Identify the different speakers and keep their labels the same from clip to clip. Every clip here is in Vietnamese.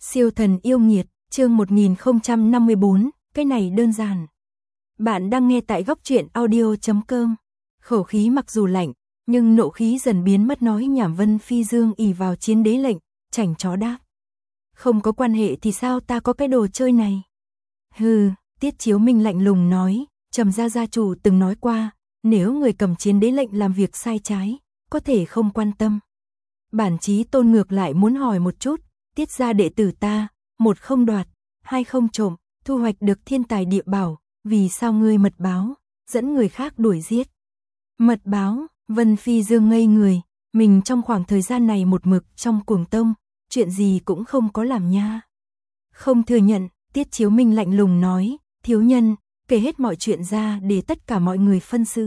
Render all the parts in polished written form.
Speaker 1: Siêu thần yêu nghiệt, chương 1054, cái này đơn giản. Bạn đang nghe tại góc truyện audio.com. Khẩu khí mặc dù lạnh, nhưng nộ khí dần biến mất nói nhảm. Vân Phi Dương ỷ vào chiến đế lệnh, chảnh chó đáp. Không có quan hệ thì sao ta có cái đồ chơi này? Hừ, Tiết Chiếu Minh lạnh lùng nói, Trầm gia chủ từng nói qua, nếu người cầm chiến đế lệnh làm việc sai trái, có thể không quan tâm. Bản chí tôn ngược lại muốn hỏi một chút, Tiết gia đệ tử ta, một không đoạt, hai không trộm, thu hoạch được thiên tài địa bảo, vì sao ngươi mật báo, dẫn người khác đuổi giết? Mật báo? Vân Phi Dương ngây người, mình trong khoảng thời gian này một mực trong cuồng tông, chuyện gì cũng không có làm nha. Không thừa nhận, Tiết Chiếu Minh lạnh lùng nói, thiếu nhân, kể hết mọi chuyện ra để tất cả mọi người phân xử.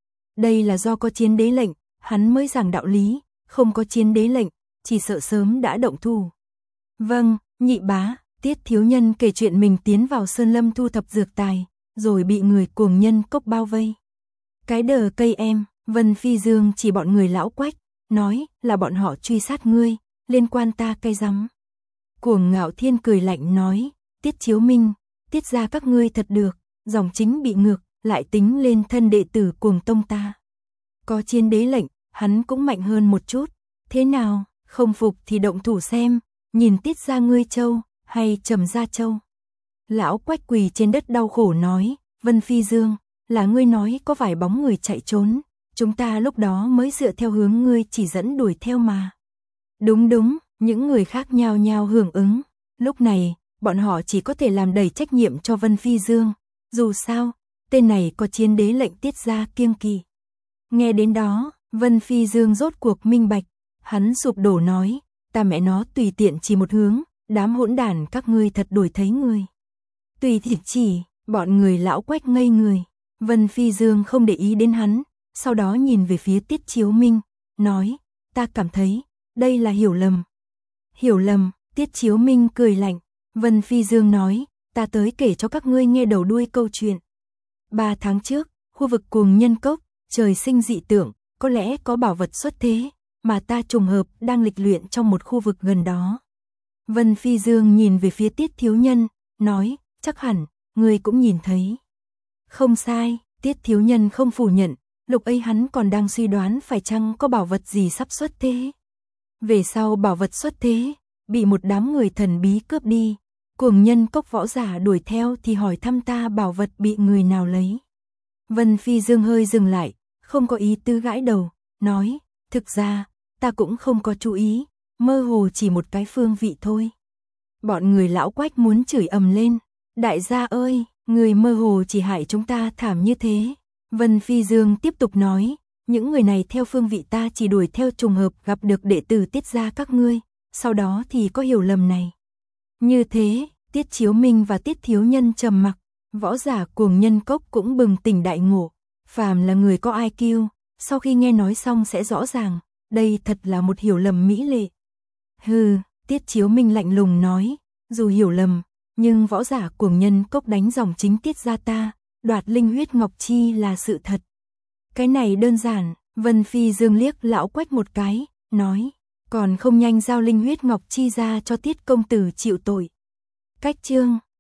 Speaker 1: Đây là do có chiến đế lệnh, hắn mới giảng đạo lý, không có chiến đế lệnh, chỉ sợ sớm đã động thủ. Vâng, nhị bá, Tiết thiếu nhân kể chuyện mình tiến vào sơn lâm thu thập dược tài, rồi bị người cuồng nhân cốc bao vây. Cái đờ cây em, Vân Phi Dương chỉ bọn người lão Quách, nói là bọn họ truy sát ngươi, liên quan ta cây rắm. Cuồng Ngạo Thiên cười lạnh nói, Tiết Chiếu Minh, Tiết gia các ngươi thật được, dòng chính bị ngược, lại tính lên thân đệ tử cuồng tông ta. Có chiến đế lệnh, hắn cũng mạnh hơn một chút, thế nào, không phục thì động thủ xem, nhìn Tiết gia ngươi châu, hay Trầm gia châu. Lão Quách quỳ trên đất đau khổ nói, Vân Phi Dương, là ngươi nói có vài bóng người chạy trốn, chúng ta lúc đó mới dựa theo hướng ngươi chỉ dẫn đuổi theo mà. Đúng đúng, những người khác nhao nhao hưởng ứng, lúc này, bọn họ chỉ có thể làm đầy trách nhiệm cho Vân Phi Dương, dù sao, tên này có chiến đế lệnh Tiết gia kiêng kỵ. Nghe đến đó, Vân Phi Dương rốt cuộc minh bạch, hắn sụp đổ nói, ta mẹ nó tùy tiện chỉ một hướng, đám hỗn đản các ngươi thật đổi thấy người. Tùy tiện chỉ, bọn người lão Quách ngây người, Vân Phi Dương không để ý đến hắn, sau đó nhìn về phía Tiết Chiếu Minh, nói, ta cảm thấy, đây là hiểu lầm. Hiểu lầm, Tiết Chiếu Minh cười lạnh, Vân Phi Dương nói, ta tới kể cho các ngươi nghe đầu đuôi câu chuyện. 3 tháng trước, khu vực cuồng nhân cốc, trời sinh dị tượng, có lẽ có bảo vật xuất thế, mà ta trùng hợp đang lịch luyện trong một khu vực gần đó. Vân Phi Dương nhìn về phía Tiết thiếu nhân, nói, chắc hẳn, ngươi cũng nhìn thấy. Không sai, Tiết thiếu nhân không phủ nhận, lúc ấy hắn còn đang suy đoán phải chăng có bảo vật gì sắp xuất thế. Về sau bảo vật xuất thế, bị một đám người thần bí cướp đi, cuồng nhân cốc võ giả đuổi theo thì hỏi thăm ta bảo vật bị người nào lấy. Vân Phi Dương hơi dừng lại, không có ý tư gãi đầu, nói, thực ra, ta cũng không có chú ý, mơ hồ chỉ một cái phương vị thôi. Bọn người lão Quách muốn chửi ầm lên, đại gia ơi, người mơ hồ chỉ hại chúng ta thảm như thế. Vân Phi Dương tiếp tục nói, những người này theo phương vị ta chỉ đuổi theo trùng hợp gặp được đệ tử Tiết gia các ngươi, sau đó thì có hiểu lầm này. Như thế, Tiết Chiếu Minh và Tiết thiếu nhân trầm mặc, võ giả cuồng nhân cốc cũng bừng tỉnh đại ngộ, phàm là người có IQ, sau khi nghe nói xong sẽ rõ ràng, đây thật là một hiểu lầm mỹ lệ. Hừ, Tiết Chiếu Minh lạnh lùng nói, dù hiểu lầm, nhưng võ giả cuồng nhân cốc đánh dòng chính Tiết gia ta, đoạt linh huyết ngọc chi là sự thật. Cái này đơn giản, Vân Phi Dương liếc lão Quách một cái, nói, còn không nhanh giao linh huyết ngọc chi ra cho Tiết công tử chịu tội. Cách chương